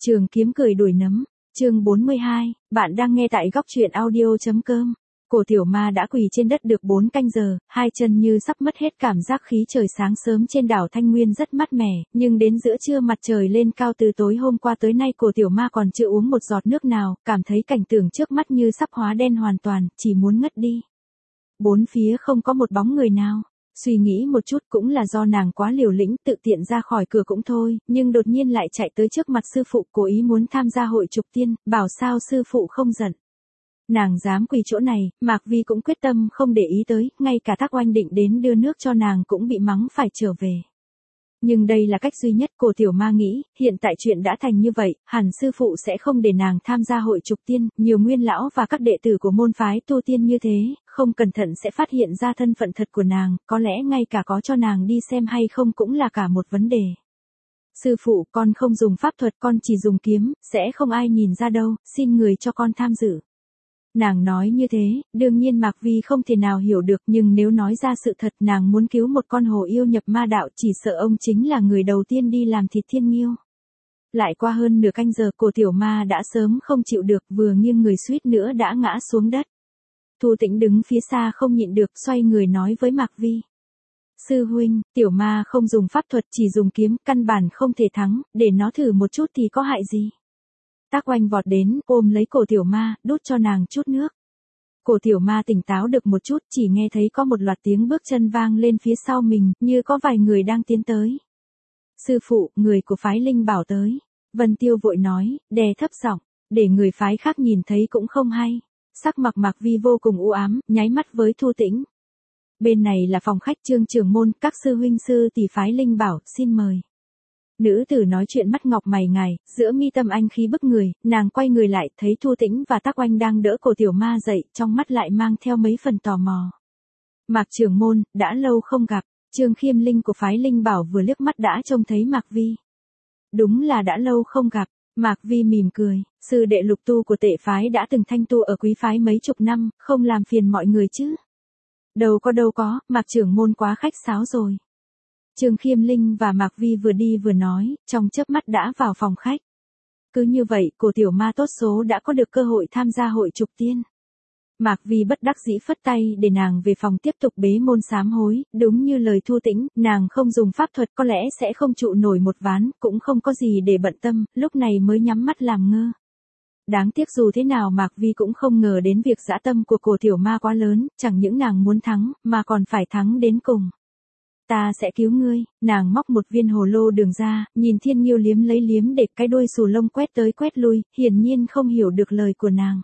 Trường kiếm cười đuổi nấm, chương 42, bạn đang nghe tại góc truyện audio.com. Cổ tiểu ma đã quỳ trên đất được 4 canh giờ, hai chân như sắp mất hết cảm giác. Khí trời sáng sớm trên đảo Thanh Nguyên rất mát mẻ, nhưng đến giữa trưa mặt trời lên cao. Từ tối hôm qua tới nay cổ tiểu ma còn chưa uống một giọt nước nào, cảm thấy cảnh tượng trước mắt như sắp hóa đen hoàn toàn, chỉ muốn ngất đi. Bốn phía không có một bóng người nào. Suy nghĩ một chút cũng là do nàng quá liều lĩnh, tự tiện ra khỏi cửa cũng thôi, nhưng đột nhiên lại chạy tới trước mặt sư phụ, cố ý muốn tham gia hội trục tiên, bảo sao sư phụ không giận. Nàng dám quỳ chỗ này, Mạc Vi cũng quyết tâm không để ý tới, ngay cả Tác Oanh định đến đưa nước cho nàng cũng bị mắng phải trở về. Nhưng đây là cách duy nhất. Cổ tiểu ma nghĩ, hiện tại chuyện đã thành như vậy, hẳn sư phụ sẽ không để nàng tham gia hội trục tiên, nhiều nguyên lão và các đệ tử của môn phái tu tiên như thế, không cẩn thận sẽ phát hiện ra thân phận thật của nàng, có lẽ ngay cả có cho nàng đi xem hay không cũng là cả một vấn đề. Sư phụ, con không dùng pháp thuật, con chỉ dùng kiếm, sẽ không ai nhìn ra đâu, xin người cho con tham dự. Nàng nói như thế, đương nhiên Mạc Vi không thể nào hiểu được, nhưng nếu nói ra sự thật nàng muốn cứu một con hồ yêu nhập ma đạo, chỉ sợ ông chính là người đầu tiên đi làm thịt Thiên Nghiêu. Lại qua hơn nửa canh giờ, cổ tiểu ma đã sớm không chịu được, vừa nghiêng người suýt nữa đã ngã xuống đất. Thu Tĩnh đứng phía xa không nhịn được, xoay người nói với Mạc Vi. Sư huynh, tiểu ma không dùng pháp thuật, chỉ dùng kiếm, căn bản không thể thắng, để nó thử một chút thì có hại gì. Tác Oanh vọt đến, ôm lấy cổ tiểu ma, đút cho nàng chút nước. Cổ tiểu ma tỉnh táo được một chút, chỉ nghe thấy có một loạt tiếng bước chân vang lên phía sau mình, như có vài người đang tiến tới. Sư phụ, người của phái Linh Bảo tới. Vân Tiêu vội nói, đè thấp giọng, để người phái khác nhìn thấy cũng không hay. Sắc mặt Mạc Vi vô cùng u ám, nháy mắt với Thu Tĩnh. Bên này là phòng khách Trương trưởng môn, các sư huynh sư tỷ phái Linh Bảo, xin mời. Nữ tử nói chuyện mắt ngọc mày ngài, giữa mi tâm anh khí bức người, nàng quay người lại, thấy Thu Tĩnh và Tác Oanh đang đỡ cổ tiểu ma dậy, trong mắt lại mang theo mấy phần tò mò. Mạc trưởng môn, đã lâu không gặp. Trương Khiêm Linh của phái Linh Bảo vừa liếc mắt đã trông thấy Mạc Vi. Đúng là đã lâu không gặp. Mạc Vi mỉm cười, sư đệ Lục tu của Tệ phái đã từng thanh tu ở Quý phái mấy chục năm, không làm phiền mọi người chứ. Đâu có, Mạc trưởng môn quá khách sáo rồi. Trương Khiêm Linh và Mạc Vi vừa đi vừa nói, trong chớp mắt đã vào phòng khách. Cứ như vậy, cổ tiểu ma tốt số đã có được cơ hội tham gia hội trục tiên. Mạc Vi bất đắc dĩ phất tay để nàng về phòng tiếp tục bế môn sám hối, đúng như lời Thu Tĩnh, nàng không dùng pháp thuật có lẽ sẽ không trụ nổi một ván, cũng không có gì để bận tâm, lúc này mới nhắm mắt làm ngơ. Đáng tiếc dù thế nào Mạc Vi cũng không ngờ đến việc dã tâm của cổ tiểu ma quá lớn, chẳng những nàng muốn thắng, mà còn phải thắng đến cùng. Ta sẽ cứu ngươi. Nàng móc một viên hồ lô đường ra, nhìn Thiên Nghiêu liếm lấy liếm để, cái đuôi xù lông quét tới quét lui, hiển nhiên không hiểu được lời của nàng.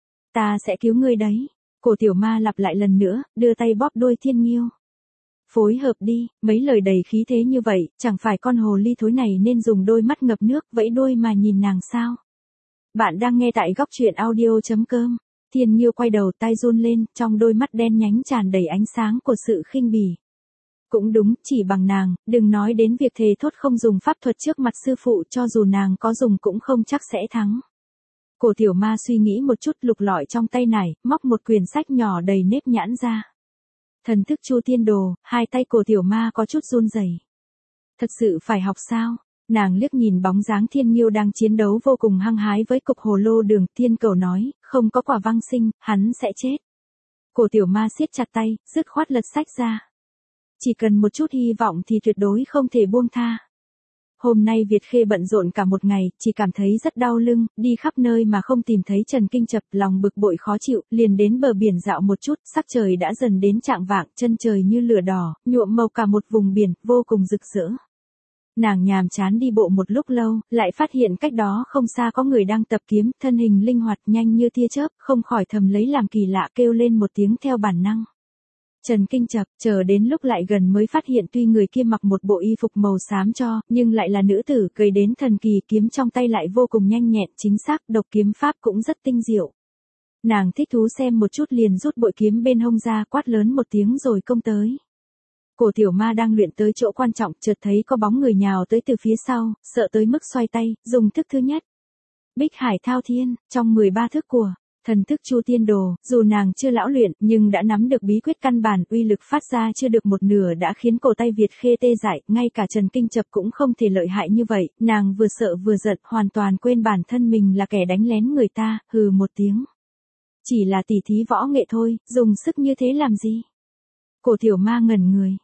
Ta sẽ cứu ngươi đấy. Cổ tiểu ma lặp lại lần nữa, đưa tay bóp đuôi Thiên Nghiêu. Phối hợp đi, mấy lời đầy khí thế như vậy, chẳng phải con hồ ly thối này nên dùng đôi mắt ngập nước, vẫy đuôi mà nhìn nàng sao? Bạn đang nghe tại góc truyện audio.com. Thiên Nghiêu quay đầu, tay run lên, trong đôi mắt đen nhánh tràn đầy ánh sáng của sự khinh bỉ. Cũng đúng, chỉ bằng nàng, đừng nói đến việc thề thốt không dùng pháp thuật trước mặt sư phụ, cho dù nàng có dùng cũng không chắc sẽ thắng. Cổ tiểu ma suy nghĩ một chút, lục lọi trong tay này, móc một quyển sách nhỏ đầy nếp nhãn ra. Thần thức Chu Tiên Đồ, hai tay cổ tiểu ma có chút run rẩy. Thật sự phải học sao? Nàng liếc nhìn bóng dáng Thiên Nghiêu đang chiến đấu vô cùng hăng hái với cục hồ lô đường, Thiên Cầu nói, không có quả văng sinh, hắn sẽ chết. Cổ tiểu ma siết chặt tay, dứt khoát lật sách ra. Chỉ cần một chút hy vọng thì tuyệt đối không thể buông tha. Hôm nay Việt Khê bận rộn cả một ngày, chỉ cảm thấy rất đau lưng, đi khắp nơi mà không tìm thấy Trần Kinh Chập, lòng bực bội khó chịu, liền đến bờ biển dạo một chút, sắc trời đã dần đến chạng vạng, chân trời như lửa đỏ, nhuộm màu cả một vùng biển, vô cùng rực rỡ. Nàng nhàm chán đi bộ một lúc lâu, lại phát hiện cách đó không xa có người đang tập kiếm, thân hình linh hoạt nhanh như tia chớp, không khỏi thầm lấy làm kỳ lạ, kêu lên một tiếng theo bản năng. Trần Kinh Chập, chờ đến lúc lại gần mới phát hiện tuy người kia mặc một bộ y phục màu xám cho, nhưng lại là nữ tử, cười đến thần kỳ, kiếm trong tay lại vô cùng nhanh nhẹn, chính xác, độc kiếm pháp cũng rất tinh diệu. Nàng thích thú xem một chút liền rút bội kiếm bên hông ra, quát lớn một tiếng rồi công tới. Cổ tiểu ma đang luyện tới chỗ quan trọng, chợt thấy có bóng người nhào tới từ phía sau, sợ tới mức xoay tay, dùng thức thứ nhất. Bích Hải Thao Thiên, trong 13 thức của Thần thức Chu Tiên Đồ, dù nàng chưa lão luyện, nhưng đã nắm được bí quyết căn bản, uy lực phát ra chưa được một nửa đã khiến cổ tay Việt Khê tê dại, ngay cả Trần Kinh Chập cũng không thể lợi hại như vậy, nàng vừa sợ vừa giận, hoàn toàn quên bản thân mình là kẻ đánh lén người ta, hừ một tiếng. Chỉ là tỉ thí võ nghệ thôi, dùng sức như thế làm gì? Cổ Tiểu Ma ngẩn người.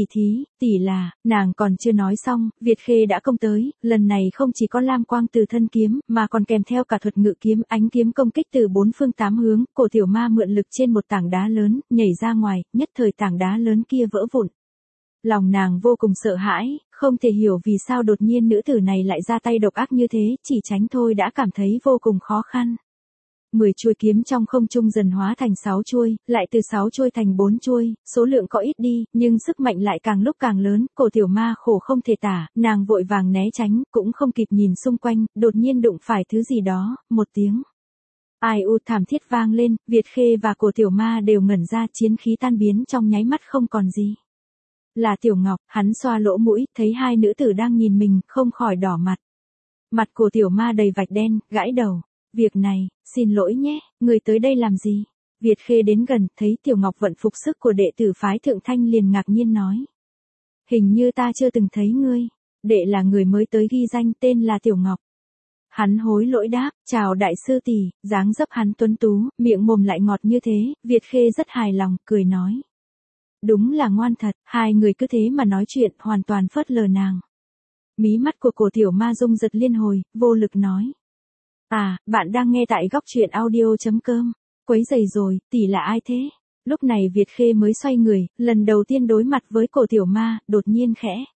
Tỷ là, nàng còn chưa nói xong, Việt Khê đã công tới, lần này không chỉ có lam quang từ thân kiếm, mà còn kèm theo cả thuật ngự kiếm, ánh kiếm công kích từ bốn phương tám hướng, cổ Tiểu Ma mượn lực trên một tảng đá lớn, nhảy ra ngoài, nhất thời tảng đá lớn kia vỡ vụn. Lòng nàng vô cùng sợ hãi, không thể hiểu vì sao đột nhiên nữ tử này lại ra tay độc ác như thế, chỉ tránh thôi đã cảm thấy vô cùng khó khăn. 10 chuôi kiếm trong không trung dần hóa thành 6 chuôi, lại từ 6 chuôi thành 4 chuôi, số lượng có ít đi, nhưng sức mạnh lại càng lúc càng lớn, cổ Tiểu Ma khổ không thể tả, nàng vội vàng né tránh, cũng không kịp nhìn xung quanh, đột nhiên đụng phải thứ gì đó, một tiếng. Ai u thảm thiết vang lên, Việt Khê và cổ Tiểu Ma đều ngẩn ra, chiến khí tan biến trong nháy mắt không còn gì. Là Tiểu Ngọc, hắn xoa lỗ mũi, thấy hai nữ tử đang nhìn mình, không khỏi đỏ mặt. Mặt cổ Tiểu Ma đầy vạch đen, gãi đầu. Việc này, xin lỗi nhé, người tới đây làm gì? Việt Khê đến gần, thấy Tiểu Ngọc vận phục sức của đệ tử phái Thượng Thanh liền ngạc nhiên nói. Hình như ta chưa từng thấy ngươi, đệ là người mới tới ghi danh tên là Tiểu Ngọc. Hắn hối lỗi đáp, chào đại sư tỷ, dáng dấp hắn tuấn tú, miệng mồm lại ngọt như thế, Việt Khê rất hài lòng, cười nói. Đúng là ngoan thật, hai người cứ thế mà nói chuyện, hoàn toàn phớt lờ nàng. Mí mắt của cổ Tiểu Ma rung giật liên hồi, vô lực nói. À, bạn đang nghe tại góc truyện audio.com. Quấy rầy rồi, tỷ là ai thế? Lúc này Việt Khê mới xoay người, lần đầu tiên đối mặt với cổ Tiểu Ma, đột nhiên khẽ.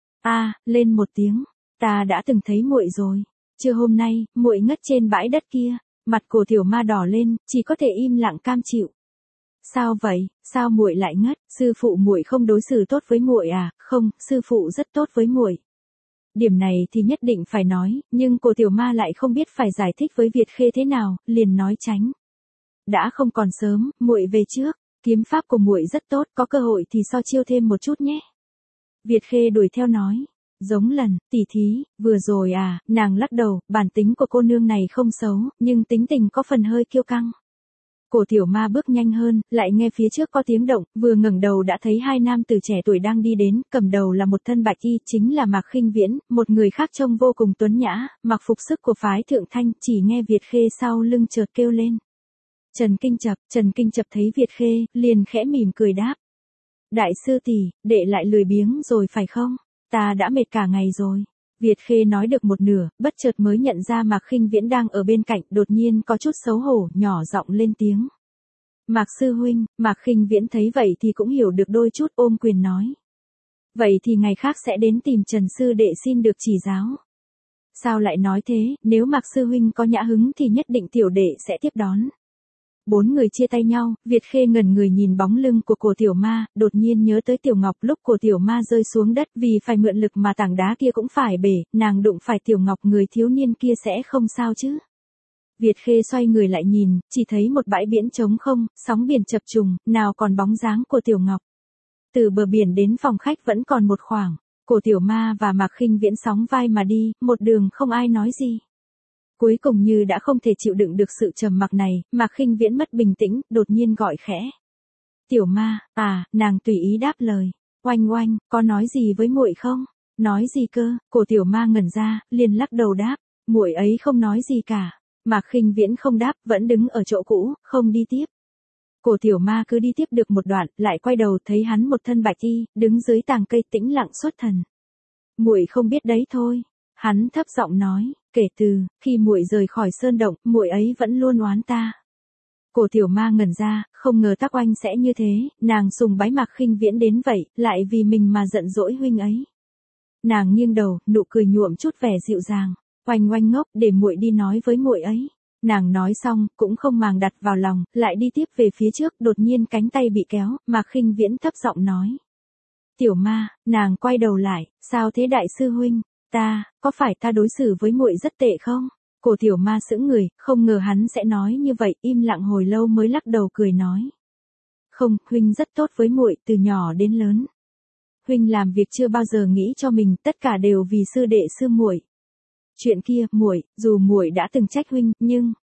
Lên một tiếng, ta đã từng thấy muội rồi. Trưa hôm nay, muội ngất trên bãi đất kia, mặt cổ Tiểu Ma đỏ lên, chỉ có thể im lặng cam chịu. Sao vậy, sao muội lại ngất? Sư phụ muội không đối xử tốt với muội à? Không, sư phụ rất tốt với muội. Điểm này thì nhất định phải nói, nhưng cổ Tiểu Ma lại không biết phải giải thích với Việt Khê thế nào, liền nói tránh. Đã không còn sớm, muội về trước, kiếm pháp của muội rất tốt, có cơ hội thì so chiêu thêm một chút nhé. Việt Khê đuổi theo nói, giống lần, tỷ thí, vừa rồi à, nàng lắc đầu, bản tính của cô nương này không xấu, nhưng tính tình có phần hơi kiêu căng. Cổ Tiểu Ma bước nhanh hơn, lại nghe phía trước có tiếng động, vừa ngẩng đầu đã thấy hai nam tử trẻ tuổi đang đi đến, cầm đầu là một thân bạch y, chính là Mạc Khinh Viễn, một người khác trông vô cùng tuấn nhã, mặc phục sức của phái Thượng Thanh, chỉ nghe Việt Khê sau lưng chợt kêu lên. Trần Kinh Chập thấy Việt Khê, liền khẽ mỉm cười đáp. Đại sư tỷ, đệ lại lười biếng rồi phải không? Ta đã mệt cả ngày rồi. Việt Khê nói được một nửa, bất chợt mới nhận ra Mạc Khinh Viễn đang ở bên cạnh, đột nhiên có chút xấu hổ, nhỏ giọng lên tiếng. Mạc sư huynh, Mạc Khinh Viễn thấy vậy thì cũng hiểu được đôi chút, ôm quyền nói. Vậy thì ngày khác sẽ đến tìm Trần sư đệ xin được chỉ giáo. Sao lại nói thế, nếu Mạc sư huynh có nhã hứng thì nhất định tiểu đệ sẽ tiếp đón. Bốn người chia tay nhau, Việt Khê ngẩn người nhìn bóng lưng của cổ Tiểu Ma, đột nhiên nhớ tới Tiểu Ngọc lúc cổ Tiểu Ma rơi xuống đất vì phải mượn lực mà tảng đá kia cũng phải bể, nàng đụng phải Tiểu Ngọc người thiếu niên kia sẽ không sao chứ. Việt Khê xoay người lại nhìn, chỉ thấy một bãi biển trống không, sóng biển chập trùng, nào còn bóng dáng của Tiểu Ngọc. Từ bờ biển đến phòng khách vẫn còn một khoảng, cổ Tiểu Ma và Mạc Khinh Viễn sóng vai mà đi, một đường không ai nói gì. Cuối cùng như đã không thể chịu đựng được sự trầm mặc này, Mạc Khinh Viễn mất bình tĩnh, đột nhiên gọi khẽ. Tiểu Ma, nàng tùy ý đáp lời. Oanh oanh, có nói gì với muội không? Nói gì cơ? Cổ Tiểu Ma ngẩn ra, liền lắc đầu đáp, muội ấy không nói gì cả. Mạc Khinh Viễn không đáp, vẫn đứng ở chỗ cũ, không đi tiếp. Cổ Tiểu Ma cứ đi tiếp được một đoạn, lại quay đầu thấy hắn một thân bạch y, đứng dưới tàng cây tĩnh lặng xuất thần. Muội không biết đấy thôi. Hắn thấp giọng nói, kể từ khi muội rời khỏi sơn động, muội ấy vẫn luôn oán ta. Cổ Tiểu Ma ngẩn ra, không ngờ Tắc Oanh sẽ như thế, nàng sùng bái Mạc Khinh Viễn đến vậy, lại vì mình mà giận dỗi huynh ấy. Nàng nghiêng đầu, nụ cười nhuộm chút vẻ dịu dàng. Oanh oanh ngốc, để muội đi nói với muội ấy. Nàng nói xong, cũng không màng đặt vào lòng, lại đi tiếp về phía trước, đột nhiên cánh tay bị kéo, Mạc Khinh Viễn thấp giọng nói. Tiểu Ma, nàng quay đầu lại, sao thế đại sư huynh? Có phải ta đối xử với muội rất tệ không? Cổ Tiểu Ma sững người, không ngờ hắn sẽ nói như vậy, im lặng hồi lâu mới lắc đầu cười nói. Không, huynh rất tốt với muội từ nhỏ đến lớn. Huynh làm việc chưa bao giờ nghĩ cho mình, tất cả đều vì sư đệ sư muội. Chuyện kia, muội, dù muội đã từng trách huynh, nhưng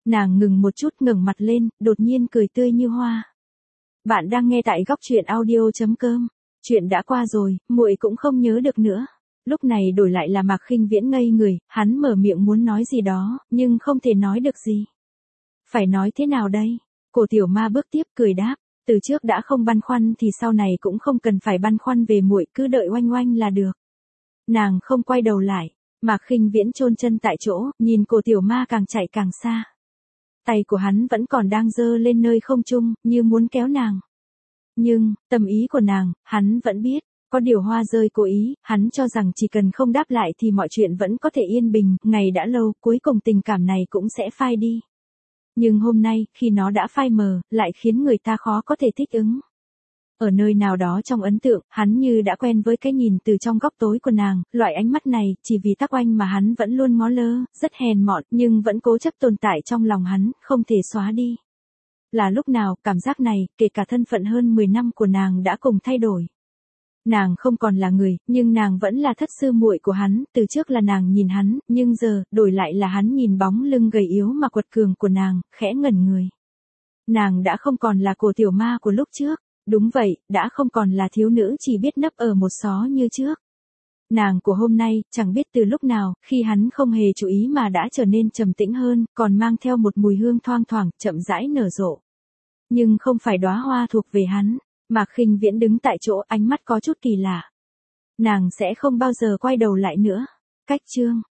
Nàng ngừng một chút ngẩng mặt lên, đột nhiên cười tươi như hoa. Bạn đang nghe tại góc truyện audio.com. Chuyện đã qua rồi, muội cũng không nhớ được nữa. Lúc này đổi lại là Mạc Khinh Viễn ngây người, hắn mở miệng muốn nói gì đó, nhưng không thể nói được gì. Phải nói thế nào đây? Cổ Tiểu Ma bước tiếp cười đáp, từ trước đã không băn khoăn thì sau này cũng không cần phải băn khoăn về muội, cứ đợi Oanh Oanh là được. Nàng không quay đầu lại, Mạc Khinh Viễn chôn chân tại chỗ, nhìn Cổ Tiểu Ma càng chạy càng xa. Tay của hắn vẫn còn đang giơ lên nơi không trung, như muốn kéo nàng. Nhưng, tâm ý của nàng, hắn vẫn biết, có điều hoa rơi cố ý, hắn cho rằng chỉ cần không đáp lại thì mọi chuyện vẫn có thể yên bình, ngày đã lâu, cuối cùng tình cảm này cũng sẽ phai đi. Nhưng hôm nay, khi nó đã phai mờ, lại khiến người ta khó có thể thích ứng. Ở nơi nào đó trong ấn tượng, hắn như đã quen với cái nhìn từ trong góc tối của nàng, loại ánh mắt này, chỉ vì Tắc Oanh mà hắn vẫn luôn ngó lơ, rất hèn mọn, nhưng vẫn cố chấp tồn tại trong lòng hắn, không thể xóa đi. Là lúc nào, cảm giác này, kể cả thân phận hơn 10 năm của nàng đã cùng thay đổi. Nàng không còn là người, nhưng nàng vẫn là thất sư muội của hắn, từ trước là nàng nhìn hắn, nhưng giờ, đổi lại là hắn nhìn bóng lưng gầy yếu mà quật cường của nàng, khẽ ngẩn người. Nàng đã không còn là Cổ Tiểu Ma của lúc trước, đúng vậy, đã không còn là thiếu nữ chỉ biết nấp ở một xó như trước. Nàng của hôm nay, chẳng biết từ lúc nào, khi hắn không hề chú ý mà đã trở nên trầm tĩnh hơn, còn mang theo một mùi hương thoang thoảng, chậm rãi nở rộ. Nhưng không phải đóa hoa thuộc về hắn. Mạc Khinh Viễn đứng tại chỗ, ánh mắt có chút kỳ lạ. Nàng sẽ không bao giờ quay đầu lại nữa. Cách chương